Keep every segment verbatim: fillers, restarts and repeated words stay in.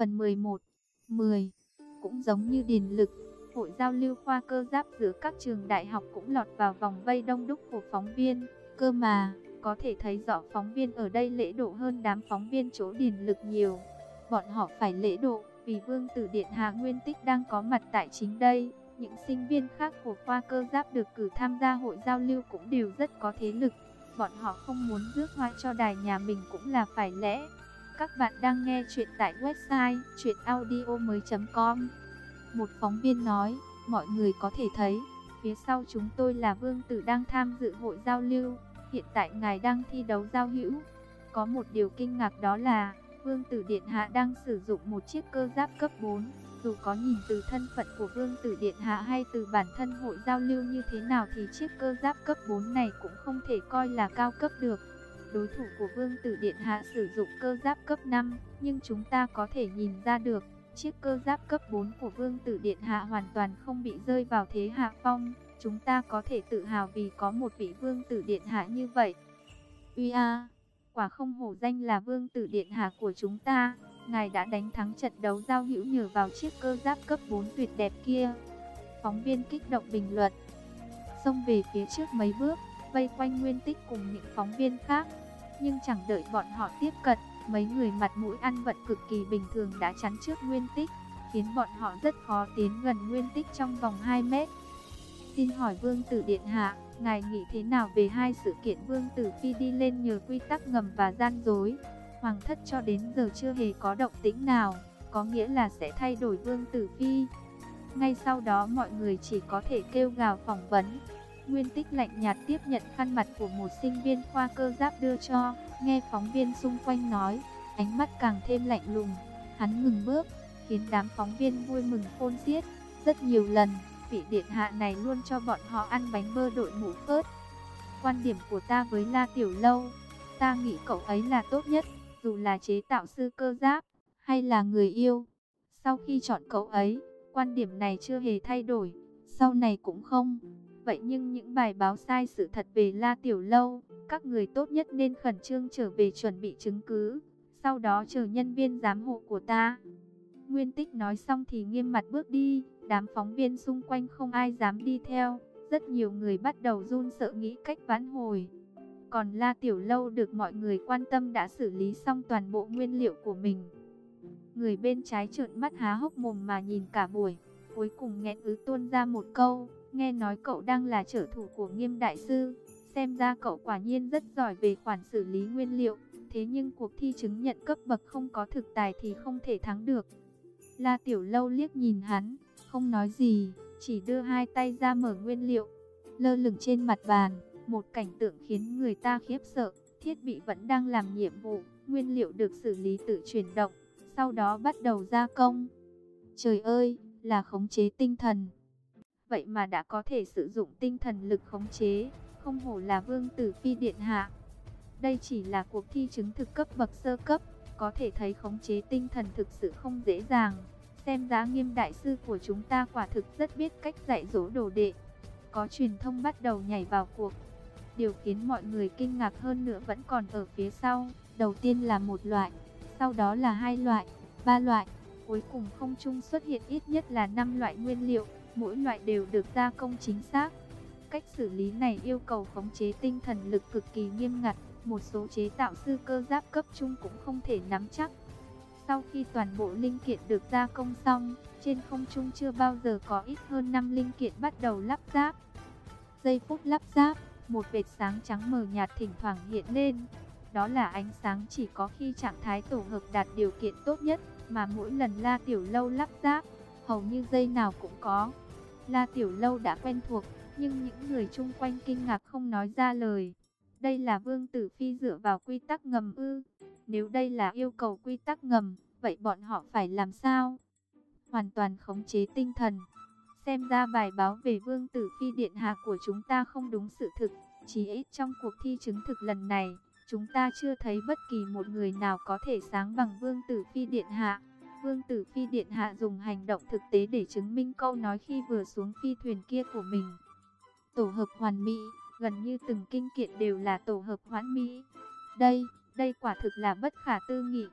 Phần mười một. mười. Cũng giống như Điền Lực, hội giao lưu khoa cơ giáp giữa các trường đại học cũng lọt vào vòng vây đông đúc của phóng viên. Cơ mà, có thể thấy rõ phóng viên ở đây lễ độ hơn đám phóng viên chỗ Điền Lực nhiều. Bọn họ phải lễ độ, vì Vương tử Điện Hạ Nguyên Tích đang có mặt tại chính đây. Những sinh viên khác của khoa cơ giáp được cử tham gia hội giao lưu cũng đều rất có thế lực. Bọn họ không muốn rước hoa cho đài nhà mình cũng là phải lẽ. Các bạn đang nghe chuyện tại website truyện audio mới chấm com. Một phóng viên nói, mọi người có thể thấy, phía sau chúng tôi là Vương tử đang tham dự hội giao lưu. Hiện tại ngài đang thi đấu giao hữu. Có một điều kinh ngạc đó là, Vương tử Điện Hạ đang sử dụng một chiếc cơ giáp cấp bốn. Dù có nhìn từ thân phận của Vương tử Điện Hạ hay từ bản thân hội giao lưu như thế nào thì chiếc cơ giáp cấp bốn này cũng không thể coi là cao cấp được. Đối thủ của Vương tử Điện Hạ sử dụng cơ giáp cấp năm, nhưng chúng ta có thể nhìn ra được, chiếc cơ giáp cấp bốn của Vương tử Điện Hạ hoàn toàn không bị rơi vào thế hạ phong. Chúng ta có thể tự hào vì có một vị Vương tử Điện Hạ như vậy. Uy a, quả không hổ danh là Vương tử Điện Hạ của chúng ta. Ngài đã đánh thắng trận đấu giao hữu nhờ vào chiếc cơ giáp cấp bốn tuyệt đẹp kia. Phóng viên kích động bình luận. Xông về phía trước mấy bước, vây quanh Nguyên Tích cùng những phóng viên khác. Nhưng chẳng đợi bọn họ tiếp cận, mấy người mặt mũi ăn vận cực kỳ bình thường đã chắn trước Nguyên Tích, khiến bọn họ rất khó tiến gần Nguyên Tích trong vòng hai mét. Xin hỏi Vương tử Điện Hạ, ngài nghĩ thế nào về hai sự kiện Vương tử Phi đi lên nhờ quy tắc ngầm và gian dối? Hoàng thất cho đến giờ chưa hề có động tĩnh nào, có nghĩa là sẽ thay đổi Vương tử Phi. Ngay sau đó mọi người chỉ có thể kêu gào phỏng vấn. Nguyên Tích lạnh nhạt tiếp nhận khăn mặt của một sinh viên khoa cơ giáp đưa cho, nghe phóng viên xung quanh nói, ánh mắt càng thêm lạnh lùng. Hắn ngừng bước, khiến đám phóng viên vui mừng khôn xiết. Rất nhiều lần, vị điện hạ này luôn cho bọn họ ăn bánh bơ đội mũ phớt. Quan điểm của ta với La Tiểu Lâu, ta nghĩ cậu ấy là tốt nhất, dù là chế tạo sư cơ giáp, hay là người yêu. Sau khi chọn cậu ấy, quan điểm này chưa hề thay đổi, sau này cũng không. Vậy nhưng những bài báo sai sự thật về La Tiểu Lâu, các người tốt nhất nên khẩn trương trở về chuẩn bị chứng cứ, sau đó chờ nhân viên giám hộ của ta. Nguyên Tích nói xong thì nghiêm mặt bước đi, đám phóng viên xung quanh không ai dám đi theo, rất nhiều người bắt đầu run sợ nghĩ cách vãn hồi. Còn La Tiểu Lâu được mọi người quan tâm đã xử lý xong toàn bộ nguyên liệu của mình. Người bên trái trợn mắt há hốc mồm mà nhìn cả buổi, cuối cùng nghẹn ứ tuôn ra một câu, nghe nói cậu đang là trợ thủ của Nghiêm đại sư, xem ra cậu quả nhiên rất giỏi về khoản xử lý nguyên liệu, thế nhưng cuộc thi chứng nhận cấp bậc không có thực tài thì không thể thắng được. La Tiểu Lâu liếc nhìn hắn, không nói gì, chỉ đưa hai tay ra mở nguyên liệu. Lơ lửng trên mặt bàn, một cảnh tượng khiến người ta khiếp sợ, thiết bị vẫn đang làm nhiệm vụ, nguyên liệu được xử lý tự chuyển động, sau đó bắt đầu gia công. Trời ơi, là khống chế tinh thần. Vậy mà đã có thể sử dụng tinh thần lực khống chế, không hổ là Vương tử Phi Điện Hạ. Đây chỉ là cuộc thi chứng thực cấp bậc sơ cấp, có thể thấy khống chế tinh thần thực sự không dễ dàng. Xem ra Nghiêm đại sư của chúng ta quả thực rất biết cách dạy dỗ đồ đệ. Có truyền thông bắt đầu nhảy vào cuộc. Điều khiến mọi người kinh ngạc hơn nữa vẫn còn ở phía sau. Đầu tiên là một loại, sau đó là hai loại, ba loại, cuối cùng không trung xuất hiện ít nhất là năm loại nguyên liệu, mỗi loại đều được gia công chính xác. Cách xử lý này yêu cầu khống chế tinh thần lực cực kỳ nghiêm ngặt, một số chế tạo sư cơ giáp cấp trung cũng không thể nắm chắc. Sau khi toàn bộ linh kiện được gia công xong, trên không trung chưa bao giờ có ít hơn năm linh kiện bắt đầu lắp ráp. Giây phút lắp ráp, một vệt sáng trắng mờ nhạt thỉnh thoảng hiện lên. Đó là ánh sáng chỉ có khi trạng thái tổ hợp đạt điều kiện tốt nhất, mà mỗi lần La Tiểu Lâu lắp ráp, hầu như giây nào cũng có. La Tiểu Lâu đã quen thuộc, nhưng những người chung quanh kinh ngạc không nói ra lời. Đây là Vương tử Phi dựa vào quy tắc ngầm ư? Nếu đây là yêu cầu quy tắc ngầm, vậy bọn họ phải làm sao? Hoàn toàn khống chế tinh thần. Xem ra bài báo về Vương tử Phi Điện Hạ của chúng ta không đúng sự thực. Chỉ ít trong cuộc thi chứng thực lần này, chúng ta chưa thấy bất kỳ một người nào có thể sáng bằng Vương tử Phi Điện Hạ. Vương tử Phi Điện Hạ dùng hành động thực tế để chứng minh câu nói khi vừa xuống phi thuyền kia của mình. Tổ hợp hoàn mỹ, gần như từng kinh kiện đều là tổ hợp hoàn mỹ. Đây, đây quả thực là bất khả tư nghị.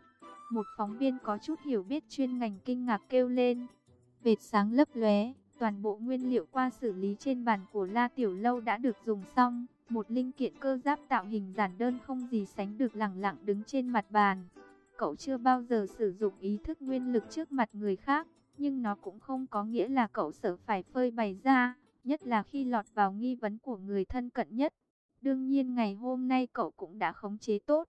Một phóng viên có chút hiểu biết chuyên ngành kinh ngạc kêu lên. Vệt sáng lấp lóe, toàn bộ nguyên liệu qua xử lý trên bàn của La Tiểu Lâu đã được dùng xong. Một linh kiện cơ giáp tạo hình giản đơn không gì sánh được lẳng lặng đứng trên mặt bàn. Cậu chưa bao giờ sử dụng ý thức nguyên lực trước mặt người khác, nhưng nó cũng không có nghĩa là cậu sợ phải phơi bày ra, nhất là khi lọt vào nghi vấn của người thân cận nhất. Đương nhiên ngày hôm nay cậu cũng đã khống chế tốt.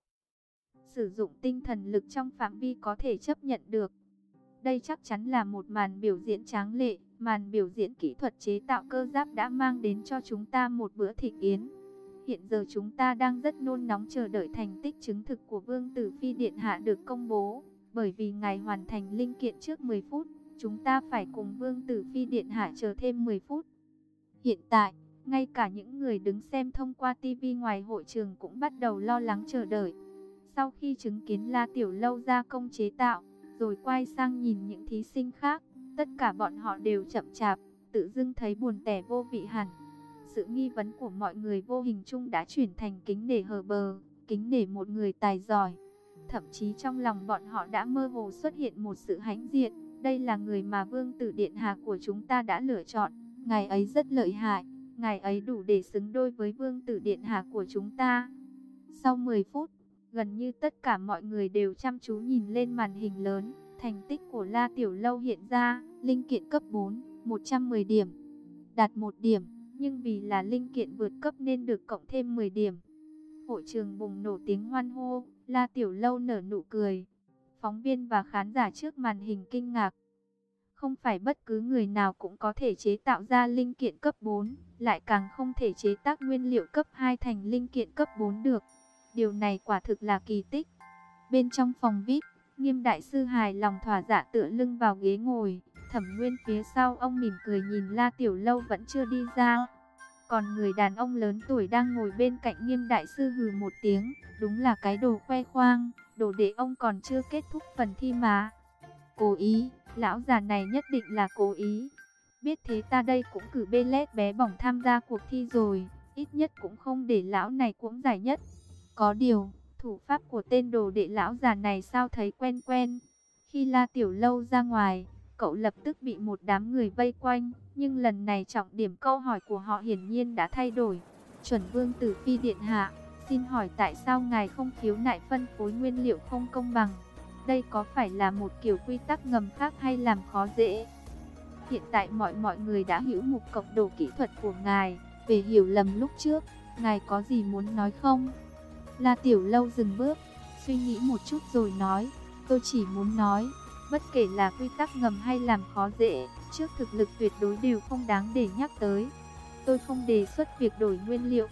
Sử dụng tinh thần lực trong phạm vi có thể chấp nhận được. Đây chắc chắn là một màn biểu diễn tráng lệ, màn biểu diễn kỹ thuật chế tạo cơ giáp đã mang đến cho chúng ta một bữa thịnh yến. Hiện giờ chúng ta đang rất nôn nóng chờ đợi thành tích chứng thực của Vương Tử Phi Điện Hạ được công bố. Bởi vì ngài hoàn thành linh kiện trước mười phút, chúng ta phải cùng Vương Tử Phi Điện Hạ chờ thêm mười phút. Hiện tại, ngay cả những người đứng xem thông qua ti vi ngoài hội trường cũng bắt đầu lo lắng chờ đợi. Sau khi chứng kiến La Tiểu Lâu gia công chế tạo, rồi quay sang nhìn những thí sinh khác, tất cả bọn họ đều chậm chạp, tự dưng thấy buồn tẻ vô vị hẳn. Sự nghi vấn của mọi người vô hình chung đã chuyển thành kính nể hờ bờ, kính nể một người tài giỏi. Thậm chí trong lòng bọn họ đã mơ hồ xuất hiện một sự hãnh diện. Đây là người mà Vương Tử Điện Hạ của chúng ta đã lựa chọn. Ngài ấy rất lợi hại, ngài ấy đủ để xứng đôi với Vương Tử Điện Hạ của chúng ta. Sau mười phút, gần như tất cả mọi người đều chăm chú nhìn lên màn hình lớn. Thành tích của La Tiểu Lâu hiện ra, linh kiện cấp bốn, một trăm mười điểm, đạt một điểm. Nhưng vì là linh kiện vượt cấp nên được cộng thêm mười điểm. Hội trường bùng nổ tiếng hoan hô, La Tiểu Lâu nở nụ cười. Phóng viên và khán giả trước màn hình kinh ngạc. Không phải bất cứ người nào cũng có thể chế tạo ra linh kiện cấp bốn, lại càng không thể chế tác nguyên liệu cấp hai thành linh kiện cấp bốn được. Điều này quả thực là kỳ tích. Bên trong phòng vi ai pi, Nghiêm đại sư hài lòng thỏa dạ tựa lưng vào ghế ngồi. Thẩm Nguyên phía sau ông mỉm cười nhìn La Tiểu Lâu vẫn chưa đi ra. Còn người đàn ông lớn tuổi đang ngồi bên cạnh Nghiêm đại sư hừ một tiếng. Đúng là cái đồ khoe khoang, đồ đệ ông còn chưa kết thúc phần thi mà. Cố ý, lão già này nhất định là cố ý. Biết thế ta đây cũng cử bê lét bé bỏng tham gia cuộc thi rồi. Ít nhất cũng không để lão này cũng giải nhất. Có điều, thủ pháp của tên đồ đệ lão già này sao thấy quen quen. Khi La Tiểu Lâu ra ngoài, cậu lập tức bị một đám người vây quanh. Nhưng lần này trọng điểm câu hỏi của họ hiển nhiên đã thay đổi. Chuẩn Vương Tử Phi Điện Hạ, xin hỏi tại sao ngài không khiếu nại phân phối nguyên liệu không công bằng? Đây có phải là một kiểu quy tắc ngầm khác hay làm khó dễ? Hiện tại mọi mọi người đã hiểu mục cộng đồ kỹ thuật của ngài. Về hiểu lầm lúc trước, ngài có gì muốn nói không? La Tiểu Lâu dừng bước, suy nghĩ một chút rồi nói, tôi chỉ muốn nói, bất kể là quy tắc ngầm hay làm khó dễ, trước thực lực tuyệt đối đều không đáng để nhắc tới. Tôi không đề xuất việc đổi nguyên liệu,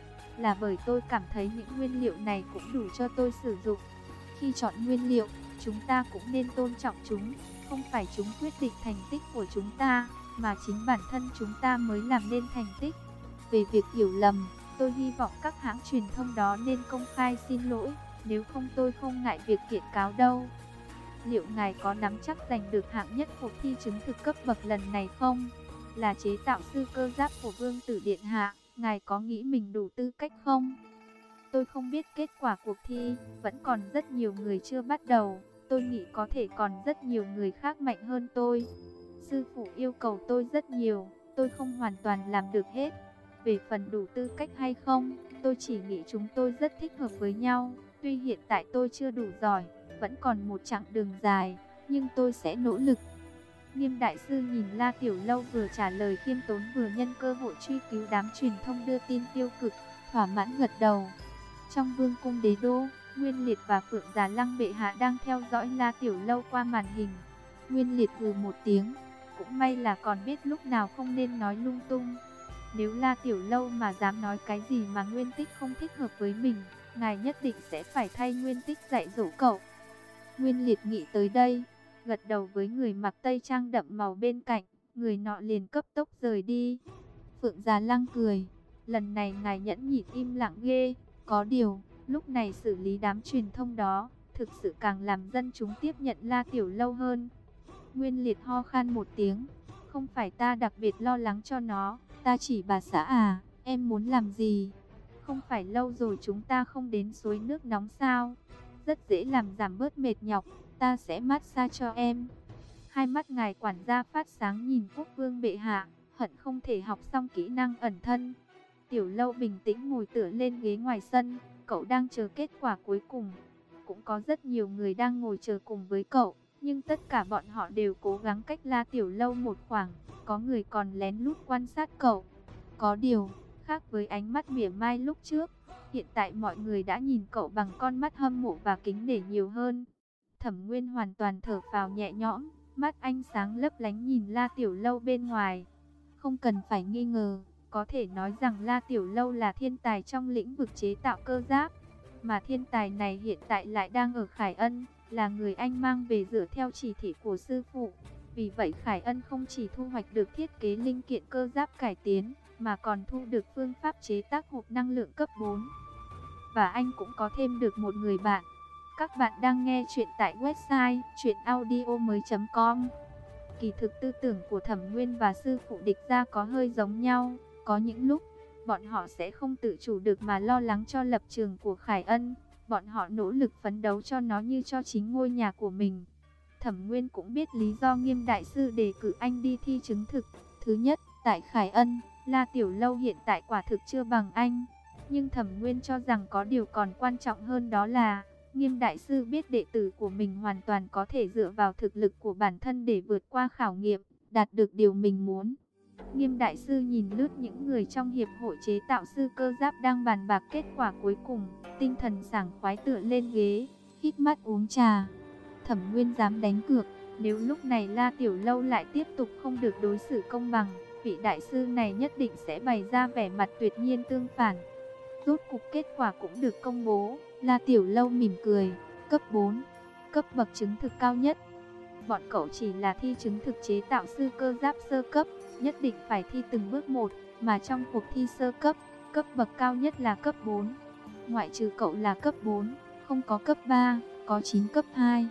là bởi tôi cảm thấy những nguyên liệu này cũng đủ cho tôi sử dụng. Khi chọn nguyên liệu, chúng ta cũng nên tôn trọng chúng, không phải chúng quyết định thành tích của chúng ta, mà chính bản thân chúng ta mới làm nên thành tích. Về việc hiểu lầm, tôi hy vọng các hãng truyền thông đó nên công khai xin lỗi, nếu không tôi không ngại việc kiện cáo đâu. Liệu ngài có nắm chắc giành được hạng nhất cuộc thi chứng thực cấp bậc lần này không? Là chế tạo sư cơ giáp của Vương Tử Điện Hạ, ngài có nghĩ mình đủ tư cách không? Tôi không biết kết quả cuộc thi, vẫn còn rất nhiều người chưa bắt đầu. Tôi nghĩ có thể còn rất nhiều người khác mạnh hơn tôi. Sư phụ yêu cầu tôi rất nhiều, tôi không hoàn toàn làm được hết. Về phần đủ tư cách hay không, tôi chỉ nghĩ chúng tôi rất thích hợp với nhau. Tuy hiện tại tôi chưa đủ giỏi, vẫn còn một chặng đường dài, nhưng tôi sẽ nỗ lực. Nghiêm đại sư nhìn La Tiểu Lâu vừa trả lời khiêm tốn vừa nhân cơ hội truy cứu đám truyền thông đưa tin tiêu cực, thỏa mãn gật đầu. Trong vương cung đế đô, Nguyên Liệt và Phượng Già Lăng bệ hạ đang theo dõi La Tiểu Lâu qua màn hình. Nguyên Liệt hừ một tiếng, cũng may là còn biết lúc nào không nên nói lung tung. Nếu La Tiểu Lâu mà dám nói cái gì mà Nguyên Tích không thích hợp với mình, ngài nhất định sẽ phải thay Nguyên Tích dạy dỗ cậu. Nguyên Liệt nghĩ tới đây, gật đầu với người mặc tây trang đậm màu bên cạnh, người nọ liền cấp tốc rời đi. Phượng Già Lăng cười, lần này ngài nhẫn nhịn im lặng ghê, có điều, lúc này xử lý đám truyền thông đó, thực sự càng làm dân chúng tiếp nhận La Tiểu Lâu hơn. Nguyên Liệt ho khan một tiếng, không phải ta đặc biệt lo lắng cho nó, ta chỉ bà xã à, em muốn làm gì? Không phải lâu rồi chúng ta không đến suối nước nóng sao? Rất dễ làm giảm bớt mệt nhọc, ta sẽ massage cho em. Hai mắt ngài quản gia phát sáng nhìn quốc vương bệ hạ, hận không thể học xong kỹ năng ẩn thân. Tiểu Lâu bình tĩnh ngồi tựa lên ghế ngoài sân, cậu đang chờ kết quả cuối cùng. Cũng có rất nhiều người đang ngồi chờ cùng với cậu, nhưng tất cả bọn họ đều cố gắng cách La Tiểu Lâu một khoảng, có người còn lén lút quan sát cậu. Có điều, khác với ánh mắt mỉa mai lúc trước, hiện tại mọi người đã nhìn cậu bằng con mắt hâm mộ và kính nể nhiều hơn. Thẩm Nguyên hoàn toàn thở phào nhẹ nhõm, mắt anh sáng lấp lánh nhìn La Tiểu Lâu bên ngoài. Không cần phải nghi ngờ, có thể nói rằng La Tiểu Lâu là thiên tài trong lĩnh vực chế tạo cơ giáp. Mà thiên tài này hiện tại lại đang ở Khải Ân, là người anh mang về dựa theo chỉ thị của sư phụ. Vì vậy Khải Ân không chỉ thu hoạch được thiết kế linh kiện cơ giáp cải tiến, mà còn thu được phương pháp chế tác hộp năng lượng cấp bốn. Và anh cũng có thêm được một người bạn. Các bạn đang nghe chuyện tại website truyện audio mới chấm com. Kỳ thực tư tưởng của Thẩm Nguyên và sư phụ Địch Gia có hơi giống nhau. Có những lúc, bọn họ sẽ không tự chủ được mà lo lắng cho lập trường của Khải Ân. Bọn họ nỗ lực phấn đấu cho nó như cho chính ngôi nhà của mình. Thẩm Nguyên cũng biết lý do Nghiêm đại sư đề cử anh đi thi chứng thực. Thứ nhất, tại Khải Ân, La Tiểu Lâu hiện tại quả thực chưa bằng anh. Nhưng Thẩm Nguyên cho rằng có điều còn quan trọng hơn, đó là Nghiêm đại sư biết đệ tử của mình hoàn toàn có thể dựa vào thực lực của bản thân để vượt qua khảo nghiệm, đạt được điều mình muốn. Nghiêm đại sư nhìn lướt những người trong hiệp hội chế tạo sư cơ giáp đang bàn bạc kết quả cuối cùng, tinh thần sảng khoái tựa lên ghế, hít mắt uống trà. Thẩm Nguyên dám đánh cược, nếu lúc này La Tiểu Lâu lại tiếp tục không được đối xử công bằng, vị đại sư này nhất định sẽ bày ra vẻ mặt tuyệt nhiên tương phản. Rốt cục kết quả cũng được công bố. La Tiểu Lâu mỉm cười, cấp bốn, cấp bậc chứng thực cao nhất. Bọn cậu chỉ là thi chứng thực chế tạo sư cơ giáp sơ cấp, nhất định phải thi từng bước một, mà trong cuộc thi sơ cấp, cấp bậc cao nhất là cấp bốn. Ngoại trừ cậu là cấp bốn, không có cấp ba, có chín cấp hai.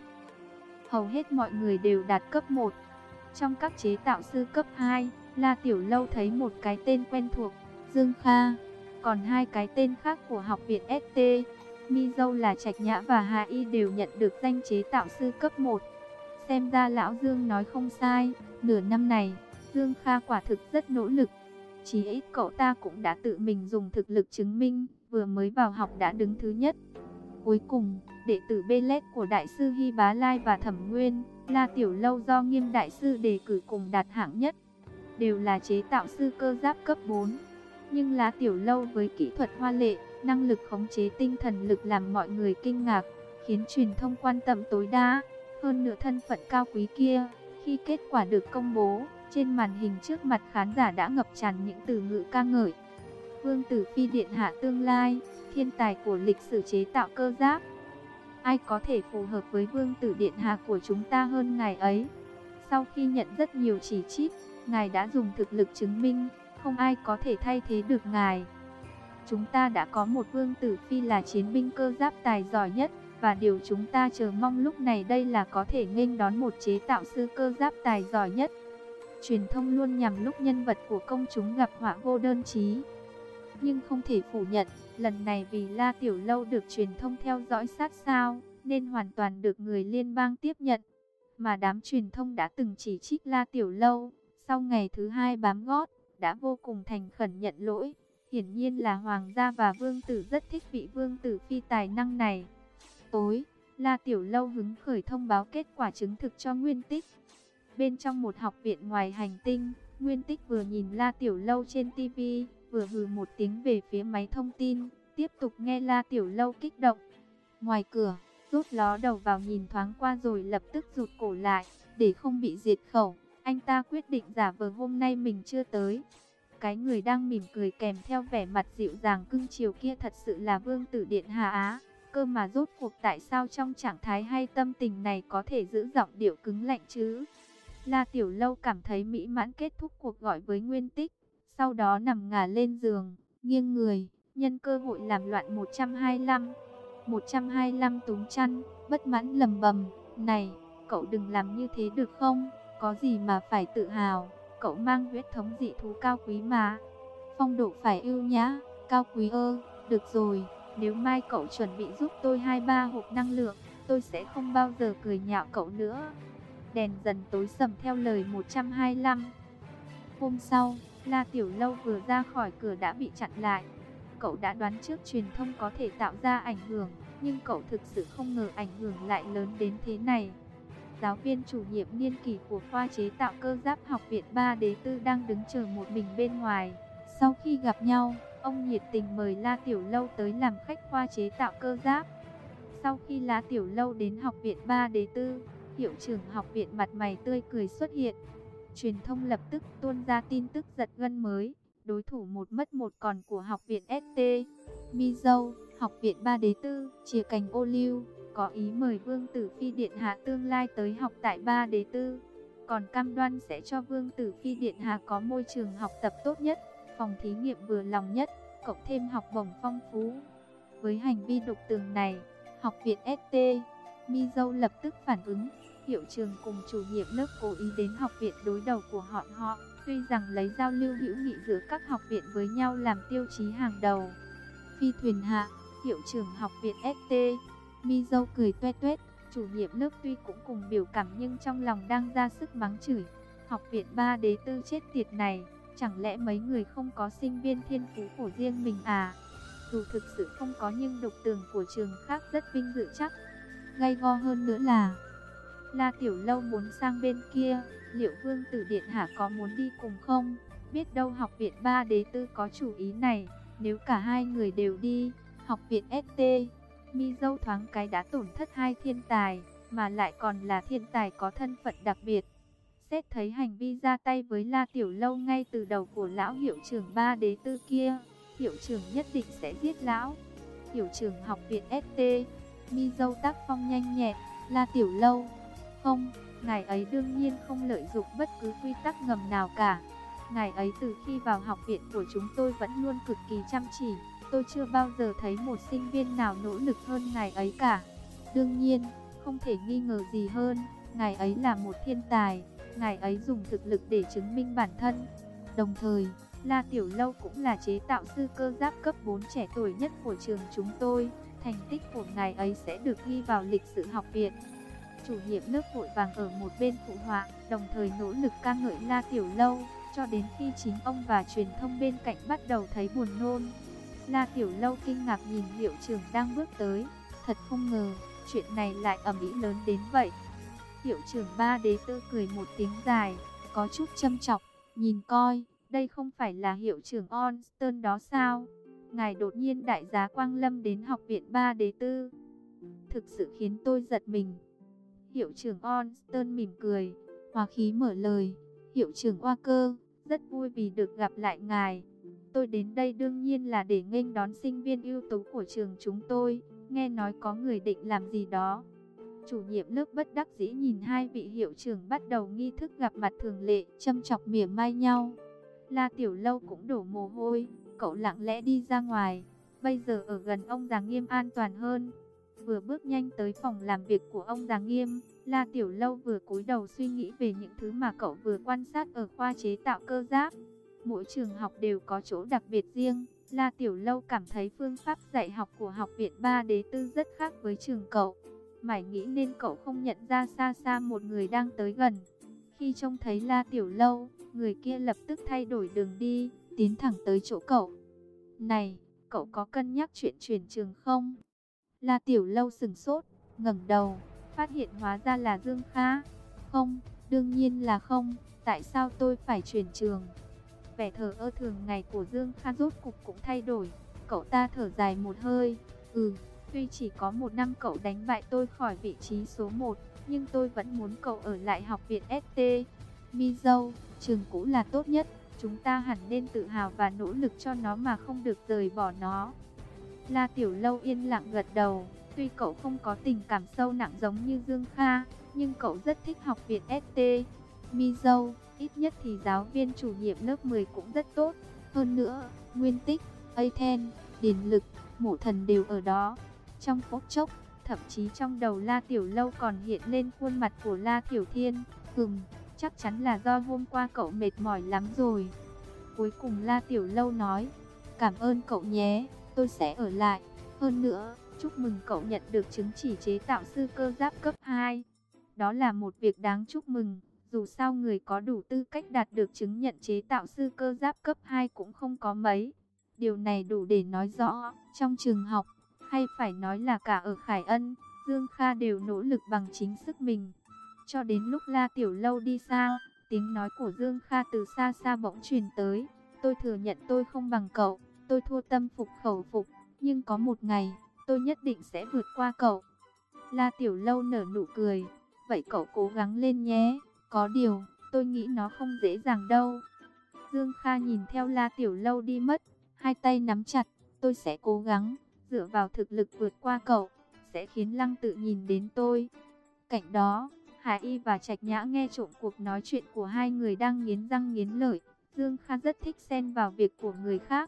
Hầu hết mọi người đều đạt cấp một. Trong các chế tạo sư cấp hai, La Tiểu Lâu thấy một cái tên quen thuộc, Dương Kha. Còn hai cái tên khác của học viện ét tê, Mi Dâu là Trạch Nhã và Hà Y đều nhận được danh chế tạo sư cấp một. Xem ra lão Dương nói không sai, nửa năm này, Dương Kha quả thực rất nỗ lực. Chỉ ít cậu ta cũng đã tự mình dùng thực lực chứng minh, vừa mới vào học đã đứng thứ nhất. Cuối cùng, đệ tử Belet của Đại sư Hy Bá Lai và Thẩm Nguyên, La Tiểu Lâu do Nghiêm đại sư đề cử cùng đạt hạng nhất. Đều là chế tạo sư cơ giáp cấp bốn. Nhưng La Tiểu Lâu với kỹ thuật hoa lệ, năng lực khống chế tinh thần lực làm mọi người kinh ngạc, khiến truyền thông quan tâm tối đa. Hơn nữa thân phận cao quý kia, khi kết quả được công bố, trên màn hình trước mặt khán giả đã ngập tràn những từ ngữ ca ngợi. Vương Tử Phi điện hạ tương lai, thiên tài của lịch sử chế tạo cơ giáp. Ai có thể phù hợp với Vương Tử điện hạ của chúng ta hơn ngài ấy? Sau khi nhận rất nhiều chỉ trích, ngài đã dùng thực lực chứng minh, không ai có thể thay thế được ngài. Chúng ta đã có một Vương Tử Phi là chiến binh cơ giáp tài giỏi nhất, và điều chúng ta chờ mong lúc này đây là có thể nghênh đón một chế tạo sư cơ giáp tài giỏi nhất. Truyền thông luôn nhằm lúc nhân vật của công chúng gặp họa vô đơn chí. Nhưng không thể phủ nhận, lần này vì La Tiểu Lâu được truyền thông theo dõi sát sao, nên hoàn toàn được người liên bang tiếp nhận. Mà đám truyền thông đã từng chỉ trích La Tiểu Lâu, sau ngày thứ hai bám gót, đã vô cùng thành khẩn nhận lỗi. Hiển nhiên là Hoàng gia và Vương Tử rất thích vị Vương Tử Phi tài năng này. Tối, La Tiểu Lâu hứng khởi thông báo kết quả chứng thực cho Nguyên Tích. Bên trong một học viện ngoài hành tinh, Nguyên Tích vừa nhìn La Tiểu Lâu trên ti vi, vừa hừ một tiếng về phía máy thông tin, tiếp tục nghe La Tiểu Lâu kích động. Ngoài cửa, rút ló đầu vào nhìn thoáng qua rồi lập tức rụt cổ lại, để không bị diệt khẩu. Anh ta quyết định giả vờ hôm nay mình chưa tới. Cái người đang mỉm cười kèm theo vẻ mặt dịu dàng cưng chiều kia thật sự là Vương Tử điện hạ á. Cơ mà rốt cuộc tại sao trong trạng thái hay tâm tình này có thể giữ giọng điệu cứng lạnh chứ? La Tiểu Lâu cảm thấy mỹ mãn kết thúc cuộc gọi với Nguyên Tích. Sau đó nằm ngả lên giường, nghiêng người, nhân cơ hội làm loạn một trăm hai mươi lăm. một trăm hai mươi lăm túm chăn, bất mãn lầm bầm. Này, cậu đừng làm như thế được không? Có gì mà phải tự hào, cậu mang huyết thống dị thú cao quý mà. Phong độ phải ưu nhã, cao quý ơ, được rồi. Nếu mai cậu chuẩn bị giúp tôi hai ba hộp năng lượng, tôi sẽ không bao giờ cười nhạo cậu nữa. Đèn dần tối sầm theo lời một trăm hai mươi lăm. Hôm sau, La Tiểu Lâu vừa ra khỏi cửa đã bị chặn lại. Cậu đã đoán trước truyền thông có thể tạo ra ảnh hưởng, nhưng cậu thực sự không ngờ ảnh hưởng lại lớn đến thế này. Giáo viên chủ nhiệm niên kỷ của khoa chế tạo cơ giáp Học viện ba đế tư đang đứng chờ một mình bên ngoài. Sau khi gặp nhau, ông nhiệt tình mời La Tiểu Lâu tới làm khách khoa chế tạo cơ giáp. Sau khi La Tiểu Lâu đến Học viện ba đế tư, hiệu trưởng học viện mặt mày tươi cười xuất hiện. Truyền thông lập tức tuôn ra tin tức giật gân mới. Đối thủ một mất một còn của Học viện ét tê. Mizou, Học viện ba đế tư, chìa cành ô liu, có ý mời Vương Tử Phi Điện Hạ tương lai tới học tại ba đế tư. Còn cam đoan sẽ cho Vương Tử Phi Điện Hạ có môi trường học tập tốt nhất, phòng thí nghiệm vừa lòng nhất, cộng thêm học bổng phong phú. Với hành vi đục tường này, Học viện ét tê, Mizou lập tức phản ứng. Hiệu trưởng cùng chủ nhiệm lớp cố ý đến học viện đối đầu của họ họ. Tuy rằng lấy giao lưu hữu nghị giữa các học viện với nhau làm tiêu chí hàng đầu. Phi thuyền hạ, hiệu trưởng học viện ét tê, Mizou cười tuét tuét. Chủ nhiệm lớp tuy cũng cùng biểu cảm nhưng trong lòng đang ra sức mắng chửi. Học viện ba đế tư chết tiệt này, chẳng lẽ mấy người không có sinh viên thiên phú của riêng mình à? Dù thực sự không có nhưng đục tường của trường khác rất vinh dự chắc. Gay go hơn nữa là La Tiểu Lâu muốn sang bên kia, liệu Vương Tử Điện Hạ có muốn đi cùng không? Biết đâu Học viện ba đế tư có chủ ý này, nếu cả hai người đều đi, Học viện ét tê, Mizou thoáng cái đã tổn thất hai thiên tài, mà lại còn là thiên tài có thân phận đặc biệt. Xét thấy hành vi ra tay với La Tiểu Lâu ngay từ đầu của lão hiệu trưởng ba đế tư kia, hiệu trưởng nhất định sẽ giết lão. Hiệu trưởng Học viện ét tê, Mizou tác phong nhanh nhẹn. La Tiểu Lâu, không, ngài ấy đương nhiên không lợi dụng bất cứ quy tắc ngầm nào cả. Ngài ấy từ khi vào học viện của chúng tôi vẫn luôn cực kỳ chăm chỉ. Tôi chưa bao giờ thấy một sinh viên nào nỗ lực hơn ngài ấy cả. Đương nhiên, không thể nghi ngờ gì hơn, ngài ấy là một thiên tài. Ngài ấy dùng thực lực để chứng minh bản thân. Đồng thời, La Tiểu Lâu cũng là chế tạo sư cơ giáp cấp bốn trẻ tuổi nhất của trường chúng tôi. Thành tích của ngài ấy sẽ được ghi vào lịch sử học viện. Chủ nhiệm lớp vội vàng ở một bên phụ họa, đồng thời nỗ lực ca ngợi La Tiểu Lâu, cho đến khi chính ông và truyền thông bên cạnh bắt đầu thấy buồn nôn. La Tiểu Lâu kinh ngạc nhìn hiệu trưởng đang bước tới, thật không ngờ, chuyện này lại ầm ĩ lớn đến vậy. Hiệu trưởng ba đế tư cười một tiếng dài, có chút châm chọc, nhìn coi, đây không phải là hiệu trưởng Onston đó sao? Ngài đột nhiên đại giá quang lâm đến học viện ba đế tư. Thực sự khiến tôi giật mình. Hiệu trưởng Onston mỉm cười, hòa khí mở lời. Hiệu trưởng Walker, rất vui vì được gặp lại ngài. Tôi đến đây đương nhiên là để nghênh đón sinh viên ưu tú của trường chúng tôi. Nghe nói có người định làm gì đó. Chủ nhiệm lớp bất đắc dĩ nhìn hai vị hiệu trưởng bắt đầu nghi thức gặp mặt thường lệ, châm chọc mỉa mai nhau. La Tiểu Lâu cũng đổ mồ hôi, cậu lặng lẽ đi ra ngoài. Bây giờ ở gần ông già Nghiêm an toàn hơn. Vừa bước nhanh tới phòng làm việc của ông già Nghiêm, La Tiểu Lâu vừa cúi đầu suy nghĩ về những thứ mà cậu vừa quan sát ở khoa chế tạo cơ giáp. Mỗi trường học đều có chỗ đặc biệt riêng. La Tiểu Lâu cảm thấy phương pháp dạy học của học viện ba đế tư rất khác với trường cậu. Mải nghĩ nên cậu không nhận ra xa xa một người đang tới gần. Khi trông thấy La Tiểu Lâu, người kia lập tức thay đổi đường đi, tiến thẳng tới chỗ cậu. Này, cậu có cân nhắc chuyện chuyển trường không? La Tiểu Lâu sừng sốt, ngẩng đầu, phát hiện hóa ra là Dương Kha. Không, đương nhiên là không, tại sao tôi phải chuyển trường? Vẻ thờ ơ thường ngày của Dương Kha rốt cục cũng thay đổi, cậu ta thở dài một hơi. Ừ, tuy chỉ có một năm cậu đánh bại tôi khỏi vị trí số một, nhưng tôi vẫn muốn cậu ở lại học viện ét tê. Mizou, trường cũ là tốt nhất, chúng ta hẳn nên tự hào và nỗ lực cho nó mà không được rời bỏ nó. La Tiểu Lâu yên lặng gật đầu, tuy cậu không có tình cảm sâu nặng giống như Dương Kha, nhưng cậu rất thích học viện ét tê. Mizou, ít nhất thì giáo viên chủ nhiệm lớp mười cũng rất tốt. Hơn nữa, Nguyên Tích, Aten, Điền Lực, Mộ Thần đều ở đó. Trong phút chốc, thậm chí trong đầu La Tiểu Lâu còn hiện lên khuôn mặt của La Thiểu Thiên. Hừm, chắc chắn là do hôm qua cậu mệt mỏi lắm rồi. Cuối cùng La Tiểu Lâu nói, cảm ơn cậu nhé, tôi sẽ ở lại. Hơn nữa, chúc mừng cậu nhận được chứng chỉ chế tạo sư cơ giáp cấp hai. Đó là một việc đáng chúc mừng, dù sao người có đủ tư cách đạt được chứng nhận chế tạo sư cơ giáp cấp hai cũng không có mấy. Điều này đủ để nói rõ, trong trường học, hay phải nói là cả ở Khải Ân, Dương Kha đều nỗ lực bằng chính sức mình. Cho đến lúc La Tiểu Lâu đi xa, tiếng nói của Dương Kha từ xa xa bỗng truyền tới. Tôi thừa nhận tôi không bằng cậu, tôi thua tâm phục khẩu phục, nhưng có một ngày, tôi nhất định sẽ vượt qua cậu. La Tiểu Lâu nở nụ cười, vậy cậu cố gắng lên nhé, có điều, tôi nghĩ nó không dễ dàng đâu. Dương Kha nhìn theo La Tiểu Lâu đi mất, hai tay nắm chặt, tôi sẽ cố gắng, dựa vào thực lực vượt qua cậu, sẽ khiến Lăng Tự nhìn đến tôi. Cạnh đó, Hà Y và Trạch Nhã nghe trộm cuộc nói chuyện của hai người đang nghiến răng nghiến lợi. Dương Kha rất thích xen vào việc của người khác.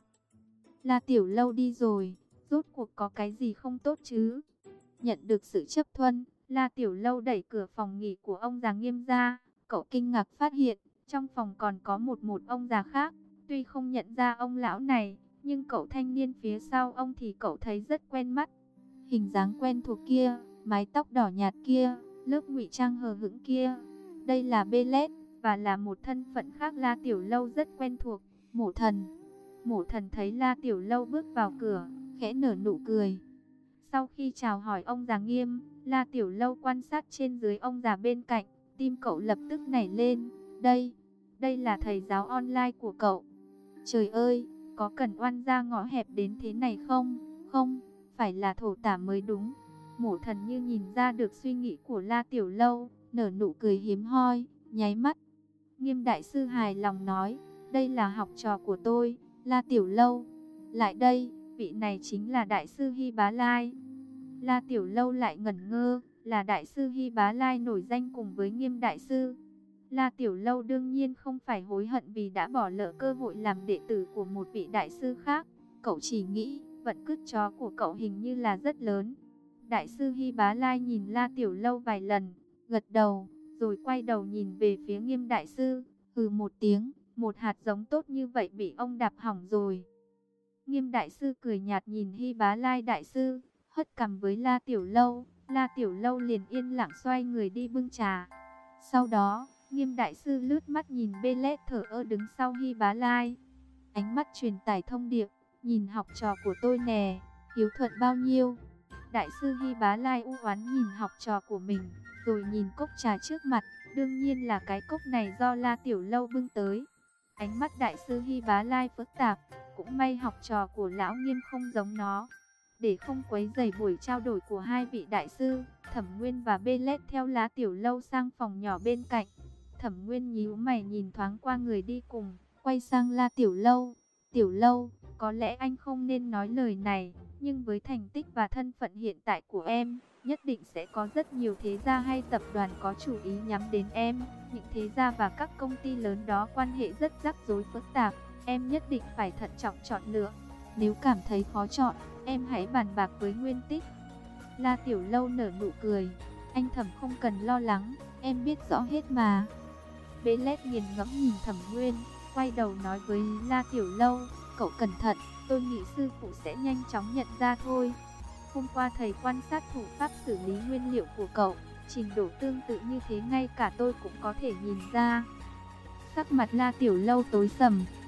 La Tiểu Lâu đi rồi, rốt cuộc có cái gì không tốt chứ? Nhận được sự chấp thuận, La Tiểu Lâu đẩy cửa phòng nghỉ của ông già Nghiêm ra. Cậu kinh ngạc phát hiện, trong phòng còn có một một ông già khác. Tuy không nhận ra ông lão này, nhưng cậu thanh niên phía sau ông thì cậu thấy rất quen mắt. Hình dáng quen thuộc kia, mái tóc đỏ nhạt kia, lớp ngụy trang hờ hững kia. Đây là Belet, và là một thân phận khác La Tiểu Lâu rất quen thuộc, Mổ Thần. Mổ Thần thấy La Tiểu Lâu bước vào cửa, khẽ nở nụ cười. Sau khi chào hỏi ông già Nghiêm, La Tiểu Lâu quan sát trên dưới ông già bên cạnh, tim cậu lập tức nảy lên. Đây, đây là thầy giáo online của cậu. Trời ơi, có cần oan ra ngõ hẹp đến thế này không? Không, phải là thổ tả mới đúng. Mổ Thần như nhìn ra được suy nghĩ của La Tiểu Lâu, nở nụ cười hiếm hoi, nháy mắt. Nghiêm đại sư hài lòng nói, đây là học trò của tôi, La Tiểu Lâu. Lại đây, vị này chính là đại sư Hy Bá Lai. La Tiểu Lâu lại ngẩn ngơ, là đại sư Hy Bá Lai nổi danh cùng với Nghiêm đại sư. La Tiểu Lâu đương nhiên không phải hối hận vì đã bỏ lỡ cơ hội làm đệ tử của một vị đại sư khác. Cậu chỉ nghĩ, vận cứt chó của cậu hình như là rất lớn. Đại sư Hy Bá Lai nhìn La Tiểu Lâu vài lần, gật đầu, rồi quay đầu nhìn về phía Nghiêm đại sư, hừ một tiếng, một hạt giống tốt như vậy bị ông đạp hỏng rồi. Nghiêm đại sư cười nhạt nhìn Hy Bá Lai đại sư, hất cằm với La Tiểu Lâu. La Tiểu Lâu liền yên lặng xoay người đi bưng trà. Sau đó, Nghiêm đại sư lướt mắt nhìn Belet thở ơ đứng sau Hy Bá Lai. Ánh mắt truyền tải thông điệp, nhìn học trò của tôi nè, hiếu thuận bao nhiêu. Đại sư Hy Bá Lai u oán nhìn học trò của mình, rồi nhìn cốc trà trước mặt, đương nhiên là cái cốc này do La Tiểu Lâu bưng tới. Ánh mắt đại sư Hy Bá Lai phức tạp, cũng may học trò của lão Nghiêm không giống nó. Để không quấy rầy buổi trao đổi của hai vị đại sư, Thẩm Nguyên và Belet theo La Tiểu Lâu sang phòng nhỏ bên cạnh. Thẩm Nguyên nhíu mày nhìn thoáng qua người đi cùng, quay sang La Tiểu Lâu. Tiểu Lâu, có lẽ anh không nên nói lời này, nhưng với thành tích và thân phận hiện tại của em, nhất định sẽ có rất nhiều thế gia hay tập đoàn có chủ ý nhắm đến em. Những thế gia và các công ty lớn đó quan hệ rất rắc rối phức tạp, em nhất định phải thận trọng chọn lựa. Nếu cảm thấy khó chọn, em hãy bàn bạc với Nguyên Tích. La Tiểu Lâu nở nụ cười, anh Thẩm không cần lo lắng, em biết rõ hết mà. Belet nghiền ngẫm nhìn Thẩm Nguyên, quay đầu nói với La Tiểu Lâu, cậu cẩn thận, tôi nghĩ sư phụ sẽ nhanh chóng nhận ra thôi. Hôm qua thầy quan sát thủ pháp xử lý nguyên liệu của cậu, trình độ tương tự như thế ngay cả tôi cũng có thể nhìn ra. Sắc mặt La Tiểu Lâu tối sầm,